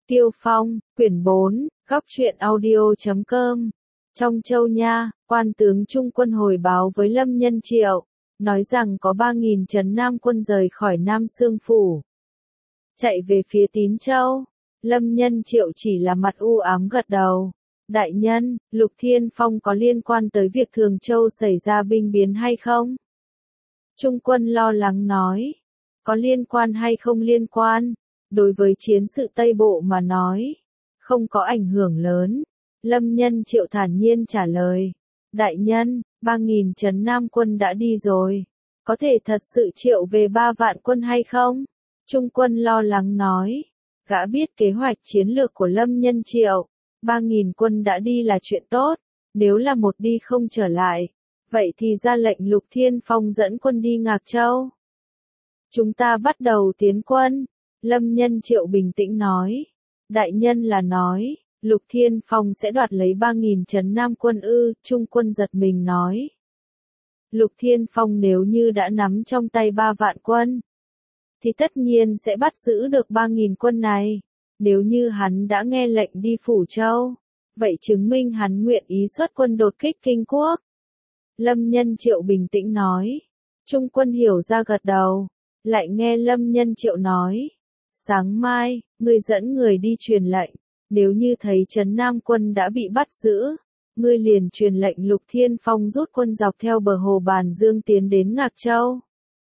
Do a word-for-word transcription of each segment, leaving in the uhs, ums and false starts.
Tiêu Phong, quyển bốn, góc truyện audio chấm com. Trong Châu Nha, quan tướng Trung quân hồi báo với Lâm Nhân Triệu, nói rằng có ba nghìn trấn Nam quân rời khỏi Nam Xương Phủ, chạy về phía Tín Châu. Lâm Nhân Triệu chỉ là mặt u ám gật đầu. Đại nhân, Lục Thiên Phong có liên quan tới việc Thường Châu xảy ra binh biến hay không? Trung quân lo lắng nói. Có liên quan hay không liên quan? Đối với chiến sự Tây Bộ mà nói, không có ảnh hưởng lớn. Lâm Nhân Triệu thản nhiên trả lời. Đại nhân, ba nghìn trấn Nam quân đã đi rồi. Có thể thật sự triệu về ba vạn quân hay không? Trung quân lo lắng nói. Gã biết kế hoạch chiến lược của Lâm Nhân Triệu. Ba nghìn quân đã đi là chuyện tốt. Nếu là một đi không trở lại, vậy thì ra lệnh Lục Thiên Phong dẫn quân đi Ngạc Châu. Chúng ta bắt đầu tiến quân. Lâm Nhân Triệu bình tĩnh nói. Đại nhân là nói, Lục Thiên Phong sẽ đoạt lấy ba nghìn trấn Nam quân ư? Trung quân giật mình nói. Lục Thiên Phong nếu như đã nắm trong tay ba vạn quân, thì tất nhiên sẽ bắt giữ được ba nghìn quân này. Nếu như hắn đã nghe lệnh đi Phủ Châu, vậy chứng minh hắn nguyện ý xuất quân đột kích Kinh Quốc. Lâm Nhân Triệu bình tĩnh nói. Trung quân hiểu ra gật đầu, lại nghe Lâm Nhân Triệu nói. Sáng mai, ngươi dẫn người đi truyền lệnh, nếu như thấy trấn Nam quân đã bị bắt giữ, ngươi liền truyền lệnh Lục Thiên Phong rút quân dọc theo bờ hồ Bàn Dương tiến đến Ngạc Châu.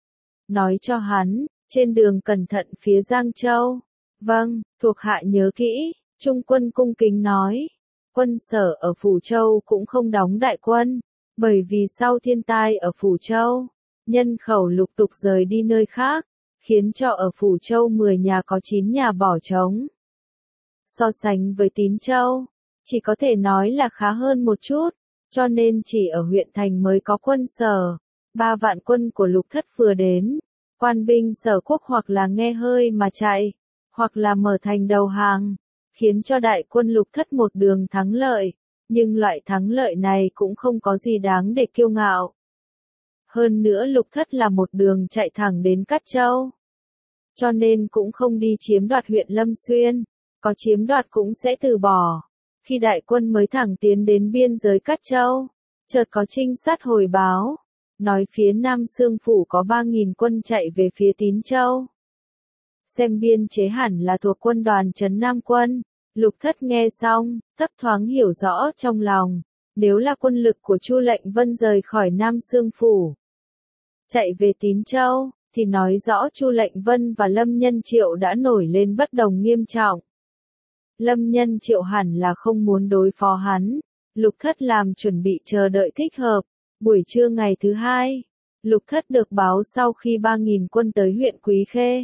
Nói cho hắn, trên đường cẩn thận phía Giang Châu. Vâng, thuộc hạ nhớ kỹ. Trung quân cung kính nói. Quân sở ở Phủ Châu cũng không đóng đại quân, bởi vì sau thiên tai ở Phủ Châu, nhân khẩu lục tục rời đi nơi khác, khiến cho ở Phủ Châu mười nhà có chín nhà bỏ trống. So sánh với Tín Châu, chỉ có thể nói là khá hơn một chút, cho nên chỉ ở huyện thành mới có quân sở. Ba vạn quân của Lục Thất vừa đến, quan binh Sở Quốc hoặc là nghe hơi mà chạy, hoặc là mở thành đầu hàng, khiến cho đại quân Lục Thất một đường thắng lợi, nhưng loại thắng lợi này cũng không có gì đáng để kiêu ngạo. Hơn nữa Lục Thất là một đường chạy thẳng đến Cát Châu, cho nên cũng không đi chiếm đoạt huyện Lâm Xuyên, có chiếm đoạt cũng sẽ từ bỏ. Khi đại quân mới thẳng tiến đến biên giới Cát Châu, chợt có trinh sát hồi báo, nói phía Nam Xương Phủ có ba nghìn quân chạy về phía Tín Châu. Xem biên chế hẳn là thuộc quân đoàn trấn Nam quân. Lục Thất nghe xong, thấp thoáng hiểu rõ trong lòng, nếu là quân lực của Chu Lệnh Vân rời khỏi Nam Xương Phủ, chạy về Tín Châu, thì nói rõ Chu Lệnh Vân và Lâm Nhân Triệu đã nổi lên bất đồng nghiêm trọng. Lâm Nhân Triệu hẳn là không muốn đối phó hắn. Lục Thất làm chuẩn bị chờ đợi thích hợp. Buổi trưa ngày thứ hai, Lục Thất được báo sau khi ba nghìn quân tới huyện Quý Khê,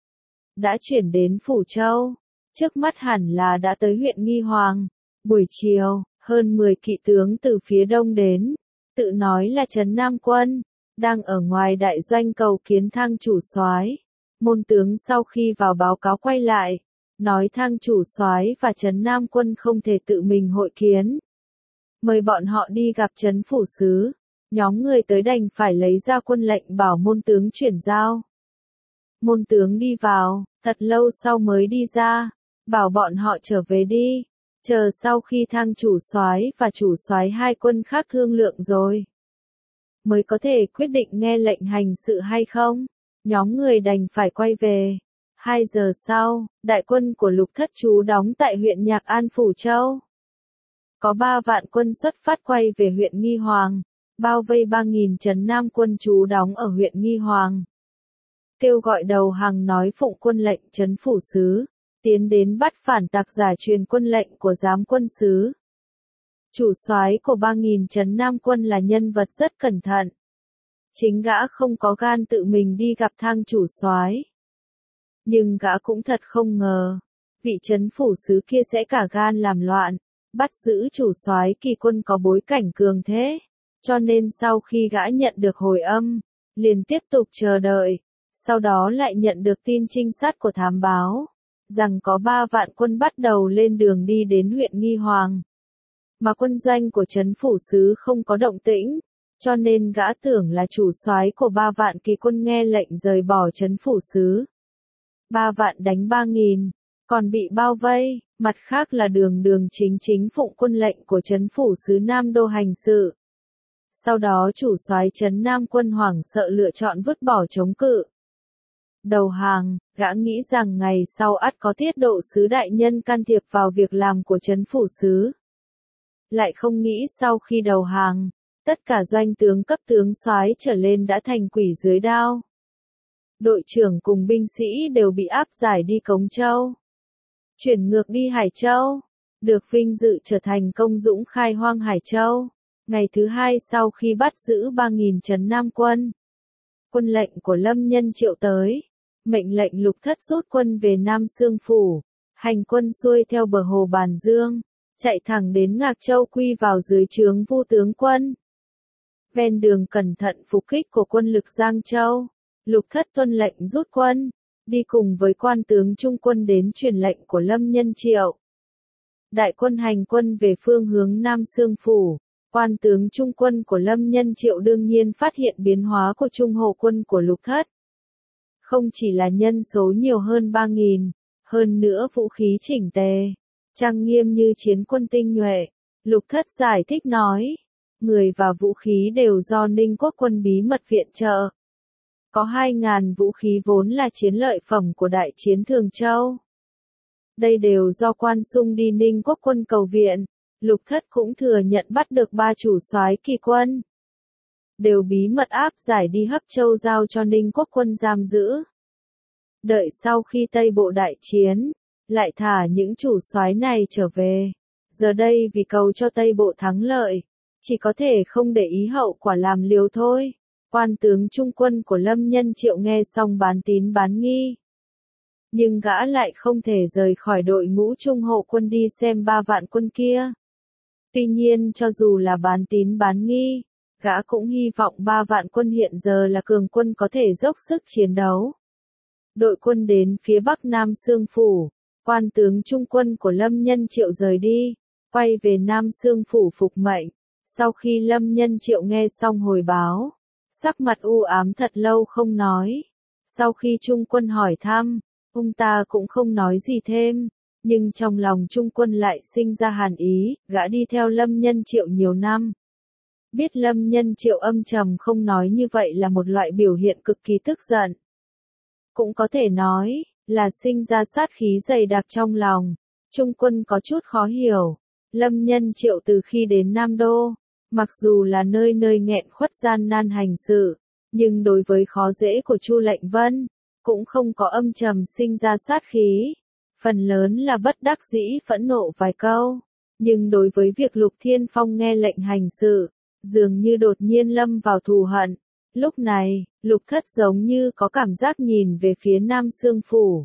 đã chuyển đến Phủ Châu, trước mắt hẳn là đã tới huyện Nghi Hoàng. Buổi chiều, hơn mười kỵ tướng từ phía đông đến, tự nói là trấn Nam quân, đang ở ngoài đại doanh cầu kiến Thang chủ soái. Môn tướng sau khi vào báo cáo quay lại, nói Thang chủ soái và trấn Nam quân không thể tự mình hội kiến, mời bọn họ đi gặp trấn phủ sứ. Nhóm người tới đành phải lấy ra quân lệnh bảo môn tướng chuyển giao. Môn tướng đi vào, thật lâu sau mới đi ra, bảo bọn họ trở về đi, chờ sau khi Thang chủ soái và chủ soái hai quân khác thương lượng rồi, mới có thể quyết định nghe lệnh hành sự hay không. Nhóm người đành phải quay về. Hai giờ sau, đại quân của Lục Thất trú đóng tại huyện Nhạc An Phủ Châu. Có ba vạn quân xuất phát quay về huyện Nghi Hoàng, bao vây ba nghìn trấn Nam quân trú đóng ở huyện Nghi Hoàng. Kêu gọi đầu hàng nói phụng quân lệnh trấn phủ sứ, tiến đến bắt phản tặc giả truyền quân lệnh của giám quân sứ. Chủ soái của ba nghìn trấn Nam quân là nhân vật rất cẩn thận. Chính gã không có gan tự mình đi gặp Thang chủ soái, nhưng gã cũng thật không ngờ, vị trấn phủ sứ kia sẽ cả gan làm loạn, bắt giữ chủ soái kỳ quân có bối cảnh cường thế. Cho nên sau khi gã nhận được hồi âm, liền tiếp tục chờ đợi, sau đó lại nhận được tin trinh sát của thám báo, rằng có ba vạn quân bắt đầu lên đường đi đến huyện Nghi Hoàng. Mà quân doanh của trấn phủ sứ không có động tĩnh, cho nên gã tưởng là chủ soái của ba vạn kỳ quân nghe lệnh rời bỏ trấn phủ sứ. Ba vạn đánh ba nghìn, còn bị bao vây, mặt khác là đường đường chính chính phụng quân lệnh của trấn phủ sứ Nam Đô hành sự. Sau đó chủ soái trấn Nam quân hoảng sợ lựa chọn vứt bỏ chống cự. Đầu hàng, gã nghĩ rằng ngày sau ắt có tiết độ sứ đại nhân can thiệp vào việc làm của trấn phủ sứ. Lại không nghĩ sau khi đầu hàng, tất cả doanh tướng cấp tướng soái trở lên đã thành quỷ dưới đao. Đội trưởng cùng binh sĩ đều bị áp giải đi Cống Châu. Chuyển ngược đi Hải Châu, được vinh dự trở thành công dũng khai hoang Hải Châu. Ngày thứ hai sau khi bắt giữ ba nghìn trấn Nam quân, quân lệnh của Lâm Nhân Triệu tới, mệnh lệnh Lục Thất rút quân về Nam Xương Phủ, hành quân xuôi theo bờ hồ Bàn Dương, chạy thẳng đến Ngạc Châu quy vào dưới trướng Vu tướng quân. Ven đường cẩn thận phục kích của quân lực Giang Châu, Lục Thất tuân lệnh rút quân, đi cùng với quan tướng trung quân đến truyền lệnh của Lâm Nhân Triệu. Đại quân hành quân về phương hướng Nam Xương Phủ. Quan tướng trung quân của Lâm Nhân Triệu đương nhiên phát hiện biến hóa của trung hộ quân của Lục Thất. Không chỉ là nhân số nhiều hơn ba nghìn, hơn nữa vũ khí chỉnh tề, trang nghiêm như chiến quân tinh nhuệ. Lục Thất giải thích nói, người và vũ khí đều do Ninh Quốc quân bí mật viện trợ. Có hai nghìn vũ khí vốn là chiến lợi phẩm của đại chiến Thường Châu. Đây đều do Quan Sung đi Ninh Quốc quân cầu viện. Lục Thất cũng thừa nhận bắt được ba chủ soái kỳ quân. Đều bí mật áp giải đi Hấp Châu giao cho Ninh Quốc quân giam giữ. Đợi sau khi Tây Bộ đại chiến, lại thả những chủ soái này trở về. Giờ đây vì cầu cho Tây Bộ thắng lợi, chỉ có thể không để ý hậu quả làm liều thôi. Quan tướng trung quân của Lâm Nhân Triệu nghe xong bán tín bán nghi. Nhưng gã lại không thể rời khỏi đội ngũ trung hộ quân đi xem ba vạn quân kia. Tuy nhiên cho dù là bán tín bán nghi, gã cũng hy vọng ba vạn quân hiện giờ là cường quân có thể dốc sức chiến đấu. Đội quân đến phía bắc Nam Xương Phủ, quan tướng trung quân của Lâm Nhân Triệu rời đi, quay về Nam Xương Phủ phục mệnh. Sau khi Lâm Nhân Triệu nghe xong hồi báo, sắc mặt u ám thật lâu không nói. Sau khi trung quân hỏi thăm, ông ta cũng không nói gì thêm. Nhưng trong lòng trung quân lại sinh ra hàn ý, gã đi theo Lâm Nhân Triệu nhiều năm. Biết Lâm Nhân Triệu âm trầm không nói như vậy là một loại biểu hiện cực kỳ tức giận. Cũng có thể nói, là sinh ra sát khí dày đặc trong lòng. Trung quân có chút khó hiểu. Lâm Nhân Triệu từ khi đến Nam Đô, mặc dù là nơi nơi nghẹn khuất gian nan hành sự, nhưng đối với khó dễ của Chu Lệnh Vân, cũng không có âm trầm sinh ra sát khí. Phần lớn là bất đắc dĩ phẫn nộ vài câu, nhưng đối với việc Lục Thiên Phong nghe lệnh hành sự, dường như đột nhiên lâm vào thù hận. Lúc này, Lục Thất giống như có cảm giác nhìn về phía Nam Xương Phủ.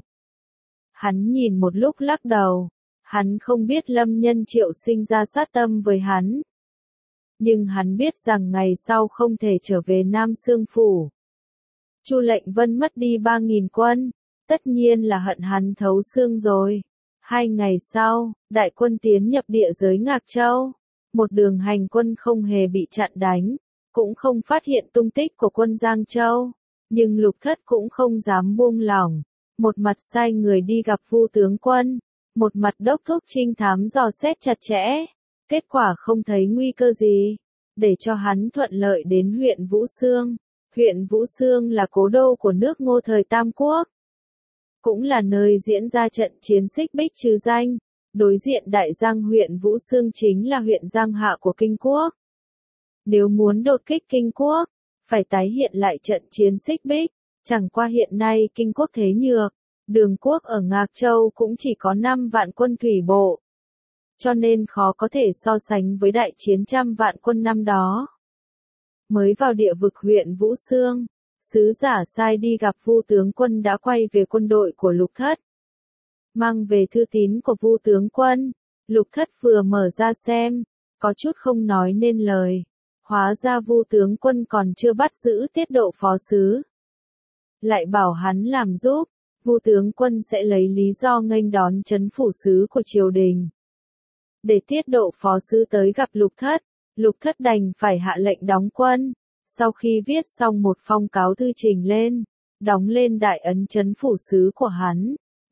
Hắn nhìn một lúc lắc đầu, hắn không biết Lâm Nhân Triệu sinh ra sát tâm với hắn. Nhưng hắn biết rằng ngày sau không thể trở về Nam Xương Phủ. Chu Lệnh Vân mất đi ba nghìn quân. Tất nhiên là hận hắn thấu xương rồi. Hai ngày sau, đại quân tiến nhập địa giới Ngạc Châu. Một đường hành quân không hề bị chặn đánh, cũng không phát hiện tung tích của quân Giang Châu. Nhưng Lục Thất cũng không dám buông lỏng. Một mặt sai người đi gặp Vu tướng quân, một mặt đốc thúc trinh thám dò xét chặt chẽ. Kết quả không thấy nguy cơ gì, để cho hắn thuận lợi đến huyện Vũ Xương. Huyện Vũ Xương là cố đô của nước Ngô thời Tam Quốc. Cũng là nơi diễn ra trận chiến Xích Bích trừ danh. Đối diện Đại Giang huyện Vũ Xương chính là huyện Giang Hạ của Kinh Quốc. Nếu muốn đột kích Kinh Quốc, phải tái hiện lại trận chiến Xích Bích. Chẳng qua hiện nay Kinh Quốc thế nhược, Đường Quốc ở Ngạc Châu cũng chỉ có năm vạn quân thủy bộ. Cho nên khó có thể so sánh với đại chiến trăm vạn quân năm đó. Mới vào địa vực huyện Vũ Xương, sứ giả sai đi gặp Vu tướng quân đã quay về quân đội của Lục Thất. Mang về thư tín của Vu tướng quân, Lục Thất vừa mở ra xem, có chút không nói nên lời. Hóa ra Vu tướng quân còn chưa bắt giữ tiết độ phó sứ. Lại bảo hắn làm giúp, Vu tướng quân sẽ lấy lý do nghênh đón trấn phủ sứ của triều đình. Để tiết độ phó sứ tới gặp Lục Thất, Lục Thất đành phải hạ lệnh đóng quân. Sau khi viết xong một phong cáo thư trình lên, đóng lên đại ấn trấn phủ sứ của hắn,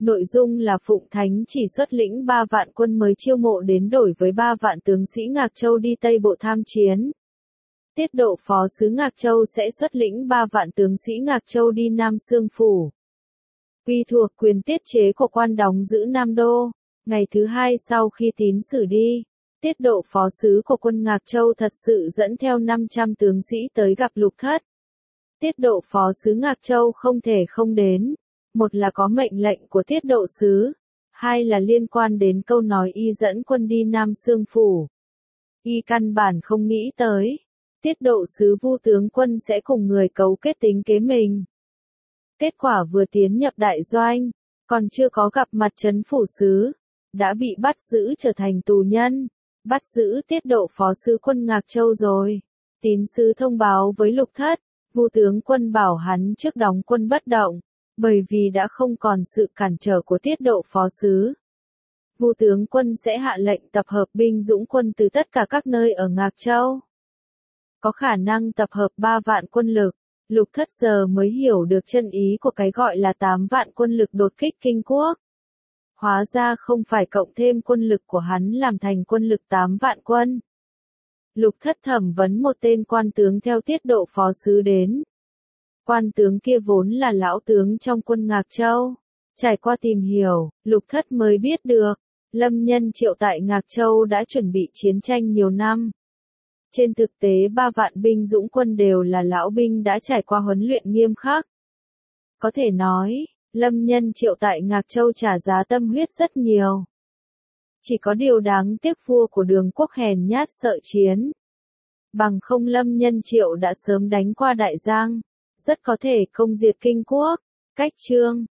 Nội dung là Phụng Thánh chỉ xuất lĩnh ba vạn quân mới chiêu mộ đến đổi với ba vạn tướng sĩ Ngạc Châu đi Tây Bộ tham chiến. Tiết Độ Phó sứ Ngạc Châu sẽ xuất lĩnh ba vạn tướng sĩ Ngạc Châu đi Nam Xương Phủ. Quy thuộc quyền tiết chế của quan đóng giữ Nam Đô. Ngày thứ hai sau khi tín sử đi, Tiết Độ Phó sứ của quân Ngạc Châu thật sự dẫn theo năm trăm tướng sĩ tới gặp Lục Thất. Tiết Độ Phó sứ Ngạc Châu không thể không đến. Một là có mệnh lệnh của Tiết Độ sứ, hai là liên quan đến câu nói y dẫn quân đi Nam Xương Phủ. Y căn bản không nghĩ tới, Tiết Độ sứ Vu tướng quân sẽ cùng người cấu kết tính kế mình. Kết quả vừa tiến nhập đại doanh, còn chưa có gặp mặt trấn phủ sứ, đã bị bắt giữ trở thành tù nhân, bắt giữ Tiết Độ Phó sứ quân Ngạc Châu rồi. Tín sứ thông báo với Lục Thất, Vu tướng quân bảo hắn trước đóng quân bất động, bởi vì đã không còn sự cản trở của Tiết Độ Phó sứ. Vu tướng quân sẽ hạ lệnh tập hợp binh dũng quân từ tất cả các nơi ở Ngạc Châu. Có khả năng tập hợp ba vạn quân lực. Lục Thất giờ mới hiểu được chân ý của cái gọi là tám vạn quân lực đột kích Kinh Quốc. Hóa ra không phải cộng thêm quân lực của hắn làm thành quân lực tám vạn quân. Lục Thất thẩm vấn một tên quan tướng theo Tiết Độ Phó sứ đến. Quan tướng kia vốn là lão tướng trong quân Ngạc Châu. Trải qua tìm hiểu, Lục Thất mới biết được, Lâm Nhân Triệu tại Ngạc Châu đã chuẩn bị chiến tranh nhiều năm. Trên thực tế ba vạn binh dũng quân đều là lão binh đã trải qua huấn luyện nghiêm khắc. Có thể nói, Lâm Nhân Triệu tại Ngạc Châu trả giá tâm huyết rất nhiều. Chỉ có điều đáng tiếc vua của Đường Quốc hèn nhát sợ chiến. Bằng không Lâm Nhân Triệu đã sớm đánh qua Đại Giang, rất có thể công diệt Kinh Quốc. Cách chương